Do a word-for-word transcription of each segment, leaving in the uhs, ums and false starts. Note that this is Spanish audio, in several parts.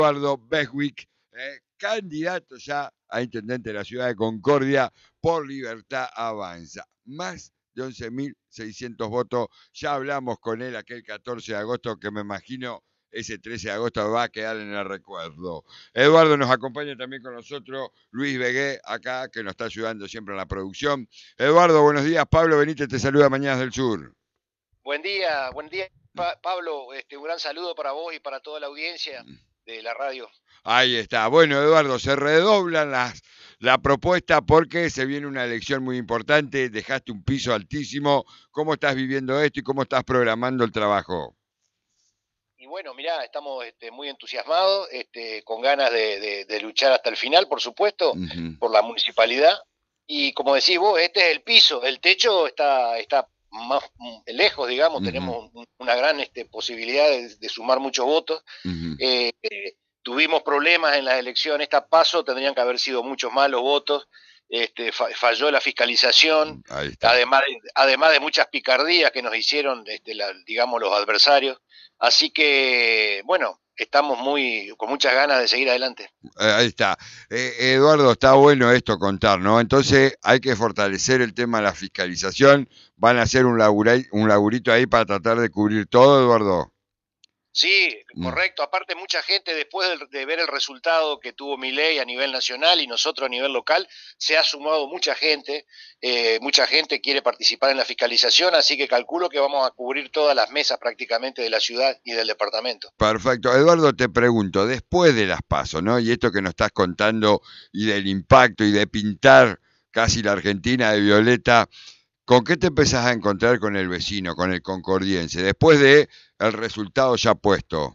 Eduardo Beswick, eh, candidato ya a intendente de la ciudad de Concordia por Libertad Avanza. Más de once mil seiscientos votos. Ya hablamos con él aquel catorce de agosto, que me imagino ese trece de agosto va a quedar en el recuerdo. Eduardo, nos acompaña también con nosotros Luis Begué, acá, que nos está ayudando siempre en la producción. Eduardo, buenos días. Pablo Benítez te saluda, Mañanas del Sur. Buen día, buen día, pa Pablo. Este, un gran saludo para vos y para toda la audiencia de la radio. Ahí está. Bueno, Eduardo, se redoblan las, la propuesta porque se viene una elección muy importante, dejaste un piso altísimo. ¿Cómo estás viviendo esto y cómo estás programando el trabajo? Y bueno, mirá, estamos este, muy entusiasmados, este, con ganas de, de, de luchar hasta el final, por supuesto, Uh-huh. por la municipalidad. Y como decís vos, este es el piso, el techo está, está más lejos, digamos, Uh-huh. tenemos una gran este, posibilidad de, de sumar muchos votos. Uh-huh. Eh, eh, tuvimos problemas en las elecciones, esta paso tendrían que haber sido muchos más los votos. Este, falló la fiscalización, además de, además de muchas picardías que nos hicieron, este, la, digamos, los adversarios. Así que, bueno, estamos muy con muchas ganas de seguir adelante. Eh, ahí está. Eh, Eduardo, está bueno esto contar, ¿no? Entonces hay que fortalecer el tema de la fiscalización. ¿Van a hacer un, labura, un laburito ahí para tratar de cubrir todo, Eduardo? Sí, correcto. Aparte, mucha gente, después de ver el resultado que tuvo Milei a nivel nacional y nosotros a nivel local, se ha sumado mucha gente. Eh, mucha gente quiere participar en la fiscalización, así que calculo que vamos a cubrir todas las mesas prácticamente de la ciudad y del departamento. Perfecto. Eduardo, te pregunto, después de las PASO, ¿no? Y esto que nos estás contando y del impacto y de pintar casi la Argentina de violeta, ¿con qué te empezás a encontrar con el vecino, con el concordiense, después de el resultado ya puesto?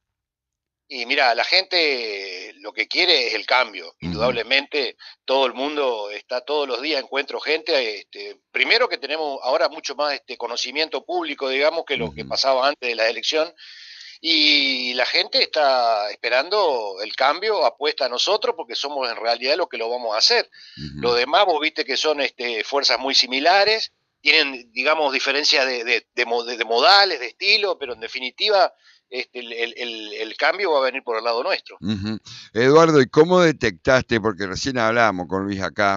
Y mira, la gente lo que quiere es el cambio. Indudablemente, todo el mundo está todos los días, encuentro gente. Este, primero que tenemos ahora mucho más este conocimiento público, digamos, que lo uh-huh. que pasaba antes de la elección. Y la gente está esperando el cambio, apuesta a nosotros, porque somos en realidad lo que lo vamos a hacer. Uh-huh. Lo demás, vos viste que son este, fuerzas muy similares, tienen, digamos, diferencias de, de, de, de modales, de estilo, pero en definitiva este, el, el, el, cambio va a venir por el lado nuestro. Uh-huh. Eduardo, ¿y cómo detectaste, porque recién hablábamos con Luis acá,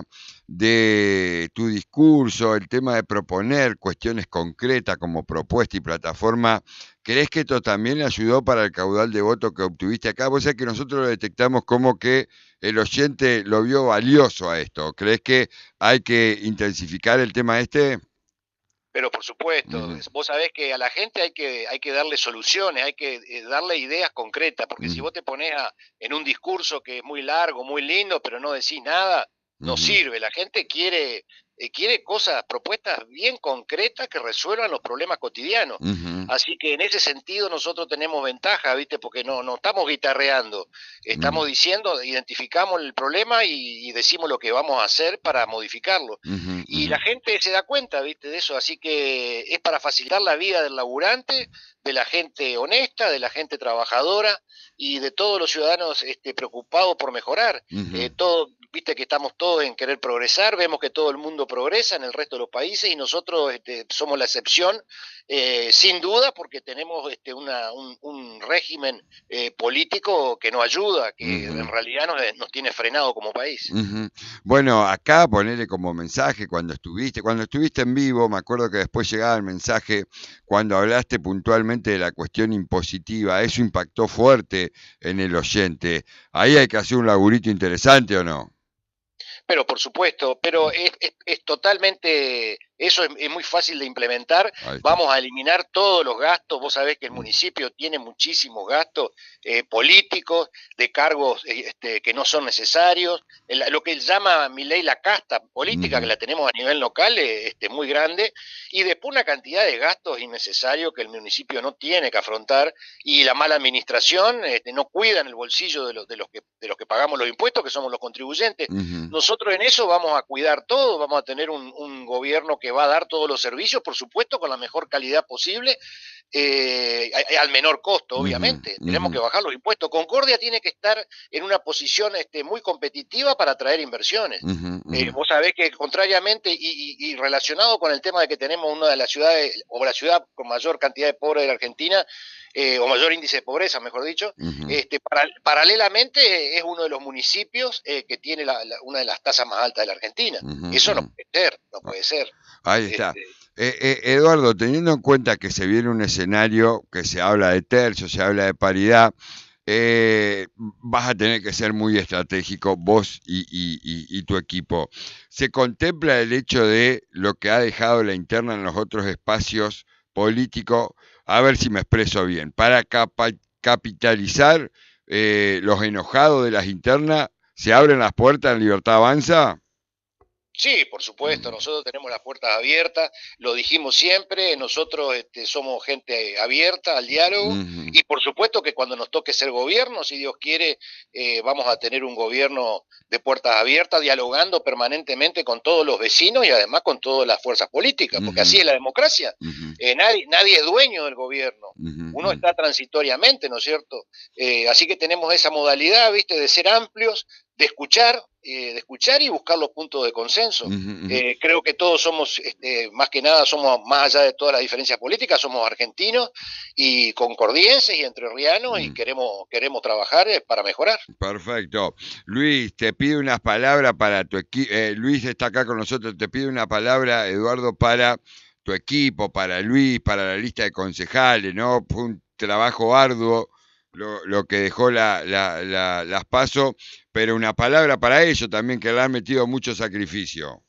de tu discurso, el tema de proponer cuestiones concretas como propuesta y plataforma? ¿Crees que esto también ayudó para el caudal de votos que obtuviste acá? Vos sabés que nosotros lo detectamos como que el oyente lo vio valioso a esto. ¿Crees que hay que intensificar el tema este? Pero por supuesto, uh-huh. vos sabés que a la gente hay que, hay que darle soluciones, hay que eh, darle ideas concretas, porque uh-huh. si vos te pones a, en un discurso que es muy largo, muy lindo, pero no decís nada, no uh-huh. sirve. La gente quiere, eh, quiere cosas, propuestas bien concretas que resuelvan los problemas cotidianos. Uh-huh. Así que en ese sentido nosotros tenemos ventaja, ¿viste? Porque no, no estamos guitarreando, estamos uh-huh. diciendo, identificamos el problema y, y decimos lo que vamos a hacer para modificarlo. Uh-huh. Y la gente se da cuenta, ¿viste? De eso, así que es para facilitar la vida del laburante, de la gente honesta, de la gente trabajadora y de todos los ciudadanos este, preocupados por mejorar. Uh-huh. Eh, todo, viste que estamos todos en querer progresar, vemos que todo el mundo progresa en el resto de los países y nosotros este, somos la excepción, eh, sin duda, porque tenemos este, una, un, un régimen eh, político que nos ayuda, que uh-huh. en realidad nos, nos tiene frenado como país. Uh-huh. Bueno, acá ponerle como mensaje cuando estuviste, cuando estuviste en vivo, me acuerdo que después llegaba el mensaje cuando hablaste puntualmente de la cuestión impositiva, eso impactó fuerte en el oyente. Ahí hay que hacer un laburito interesante, ¿o no? Pero por supuesto, pero es, es, es totalmente, eso es, es muy fácil de implementar. Vamos a eliminar todos los gastos. Vos sabés que el municipio tiene muchísimos gastos eh, políticos, de cargos este, que no son necesarios. El, lo que él llama Milei la casta política, uh-huh. que la tenemos a nivel local, es este, muy grande. Y después una cantidad de gastos innecesarios que el municipio no tiene que afrontar. Y la mala administración este, no cuida en el bolsillo de los, de, los que, de los que pagamos los impuestos, que somos los contribuyentes. Uh-huh. Nosotros Nosotros en eso vamos a cuidar todo, vamos a tener un, un gobierno que va a dar todos los servicios, por supuesto, con la mejor calidad posible, eh, al menor costo, obviamente. Uh-huh, Tenemos uh-huh. que bajar los impuestos. Concordia tiene que estar en una posición este, muy competitiva para atraer inversiones. Uh-huh, uh-huh. Eh, vos sabés que contrariamente y, y, y relacionado con el tema de que tenemos una de las ciudades, o la ciudad con mayor cantidad de pobres de la Argentina, Eh, o mayor índice de pobreza, mejor dicho, uh-huh. este, para, paralelamente es uno de los municipios eh, que tiene la, la, una de las tasas más altas de la Argentina. Uh-huh. Eso no puede ser, no puede ser. Ahí está. Este, eh, eh, Eduardo, teniendo en cuenta que se viene un escenario que se habla de tercio, se habla de paridad, eh, vas a tener que ser muy estratégico vos y, y, y, y tu equipo. ¿Se contempla el hecho de lo que ha dejado la interna en los otros espacios políticos? A ver si me expreso bien, para capa- capitalizar eh, los enojados de las internas, ¿se abren las puertas en Libertad Avanza? Sí, por supuesto, nosotros tenemos las puertas abiertas, lo dijimos siempre, nosotros este, somos gente abierta al diálogo uh-huh. y por supuesto que cuando nos toque ser gobierno, si Dios quiere, eh, vamos a tener un gobierno de puertas abiertas, dialogando permanentemente con todos los vecinos y además con todas las fuerzas políticas, porque uh-huh. así es la democracia, uh-huh. eh, nadie, nadie es dueño del gobierno, uh-huh. uno está transitoriamente, ¿no es cierto? Eh, así que tenemos esa modalidad, ¿viste?, de ser amplios, de escuchar, eh, de escuchar y buscar los puntos de consenso. Uh-huh, uh-huh. Eh, creo que todos somos, este, más que nada, somos, más allá de todas las diferencias políticas, somos argentinos y concordienses y entrerrianos uh-huh. y queremos, queremos trabajar eh, para mejorar. Perfecto. Luis, te pido unas palabras para tu equipo. Eh, Luis está acá con nosotros, te pido una palabra, Eduardo, para tu equipo, para Luis, para la lista de concejales, ¿no? Fue un trabajo arduo. Lo, lo que dejó la, la, la, las PASO, pero una palabra para ellos también, que le han metido mucho sacrificio.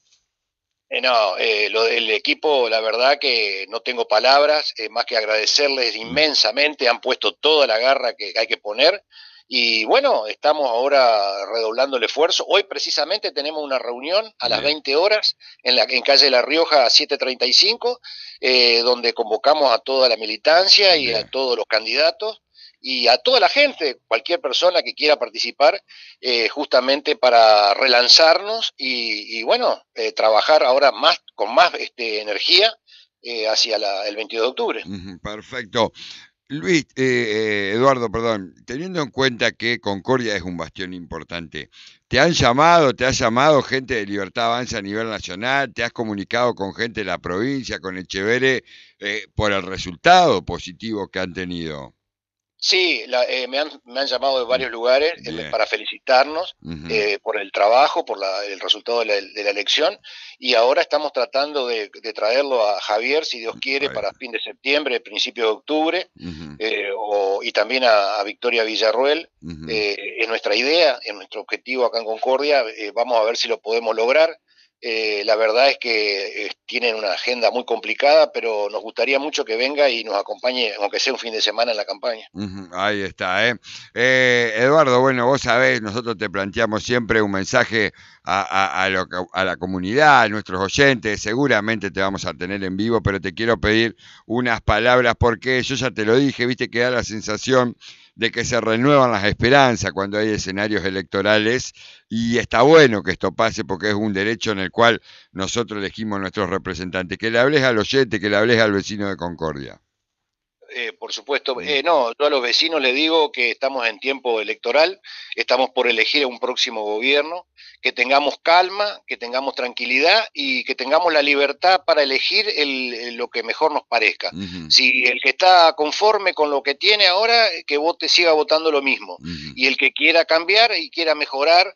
Eh, no, eh, lo del equipo, la verdad que no tengo palabras, eh, más que agradecerles inmensamente, han puesto toda la garra que hay que poner, y bueno, estamos ahora redoblando el esfuerzo. Hoy precisamente tenemos una reunión a las veinte horas en, la, en calle La Rioja siete treinta y cinco, eh, donde convocamos a toda la militancia y a todos los candidatos, y a toda la gente, cualquier persona que quiera participar, eh, justamente para relanzarnos y, y bueno, eh, trabajar ahora más con más este, energía eh, hacia la, el veintidós de octubre. Perfecto. Luis, eh, eh, Eduardo, perdón, teniendo en cuenta que Concordia es un bastión importante, ¿te han llamado, te ha llamado gente de Libertad Avanza a nivel nacional? ¿Te has comunicado con gente de la provincia, con Echeverre, eh, por el resultado positivo que han tenido? Sí, la, eh, me, han, me han llamado de varios lugares eh, para felicitarnos uh-huh. eh, por el trabajo, por la, el resultado de la, de la elección, y ahora estamos tratando de, de traerlo a Javier, si Dios quiere, uh-huh. para fin de septiembre, principio de octubre, uh-huh. eh, o, y también a, a Victoria Villarruel. Uh-huh. Eh, es nuestra idea, es nuestro objetivo acá en Concordia, eh, vamos a ver si lo podemos lograr. Eh, la verdad es que eh, tienen una agenda muy complicada, pero nos gustaría mucho que venga y nos acompañe, aunque sea un fin de semana en la campaña. Uh-huh, ahí está, ¿eh? Eh, Eduardo, bueno, vos sabés, nosotros te planteamos siempre un mensaje a, a, a, lo, a la comunidad, a nuestros oyentes, seguramente te vamos a tener en vivo, pero te quiero pedir unas palabras porque yo ya te lo dije, viste que da la sensación de que se renuevan las esperanzas cuando hay escenarios electorales y está bueno que esto pase porque es un derecho en el cual nosotros elegimos nuestros representantes. Que le hables al oyente, que le hables al vecino de Concordia. Eh, por supuesto, eh, no, yo a los vecinos les digo que estamos en tiempo electoral, estamos por elegir un próximo gobierno, que tengamos calma, que tengamos tranquilidad y que tengamos la libertad para elegir el, el, lo que mejor nos parezca. Uh-huh. Si el que está conforme con lo que tiene ahora, que vote, siga votando lo mismo. Uh-huh. Y el que quiera cambiar y quiera mejorar,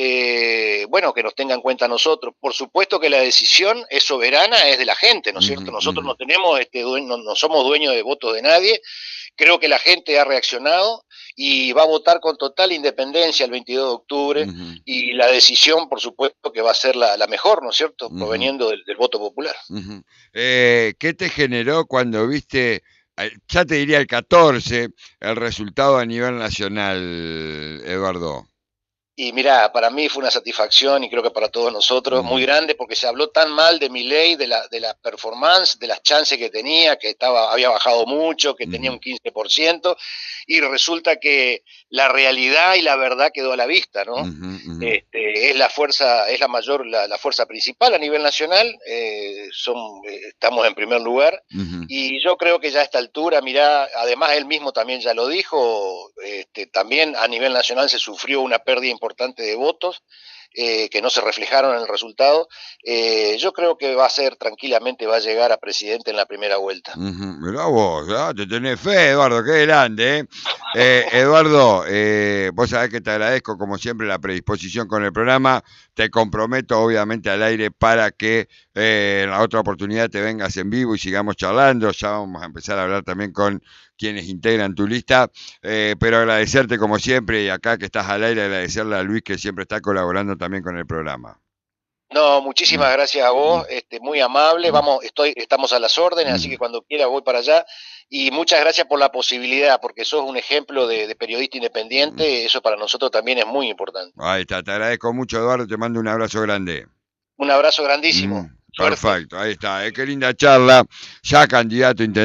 Eh, bueno, que nos tenga en cuenta a nosotros. Por supuesto que la decisión es soberana, es de la gente, ¿no es cierto? Nosotros no tenemos, este, no, no somos dueños de votos de nadie. Creo que la gente ha reaccionado y va a votar con total independencia el veintidós de octubre uh-huh. y la decisión, por supuesto, que va a ser la, la mejor, ¿no es cierto? Uh-huh. Proveniendo del, del voto popular. Uh-huh. Eh, ¿Qué te generó cuando viste, ya te diría el catorce, el resultado a nivel nacional, Eduardo? Y mira, para mí fue una satisfacción y creo que para todos nosotros muy grande porque se habló tan mal de Milei, de la, de la performance, de las chances que tenía, que estaba, había bajado mucho, que tenía un quince por ciento y resulta que la realidad y la verdad quedó a la vista, ¿no? Uh-huh, uh-huh. Este, es la fuerza, es la mayor, la, la fuerza principal a nivel nacional, eh, son, eh, estamos en primer lugar uh-huh. Y yo creo que ya a esta altura, mirá, además él mismo también ya lo dijo, este, también a nivel nacional se sufrió una pérdida importante de votos eh, que no se reflejaron en el resultado. Eh, yo creo que va a ser tranquilamente, va a llegar a presidente en la primera vuelta. Uh-huh. Mirá vos, ¿ya? Te tenés fe, Eduardo, qué grande. ¿eh? Eh, Eduardo, eh, vos sabés que te agradezco como siempre la predisposición con el programa. Te comprometo obviamente al aire para que eh, en la otra oportunidad te vengas en vivo y sigamos charlando. Ya vamos a empezar a hablar también con quienes integran tu lista, eh, pero agradecerte como siempre y acá que estás al aire, agradecerle a Luis que siempre está colaborando también con el programa. No, muchísimas gracias a vos, este, muy amable, vamos, estoy, estamos a las órdenes, así que cuando quiera voy para allá, y muchas gracias por la posibilidad, porque sos un ejemplo de, de periodista independiente, eso para nosotros también es muy importante. Ahí está, te agradezco mucho, Eduardo, te mando un abrazo grande. Un abrazo grandísimo. Mm, perfecto, ahí está, eh, qué linda charla, ya candidato intendente.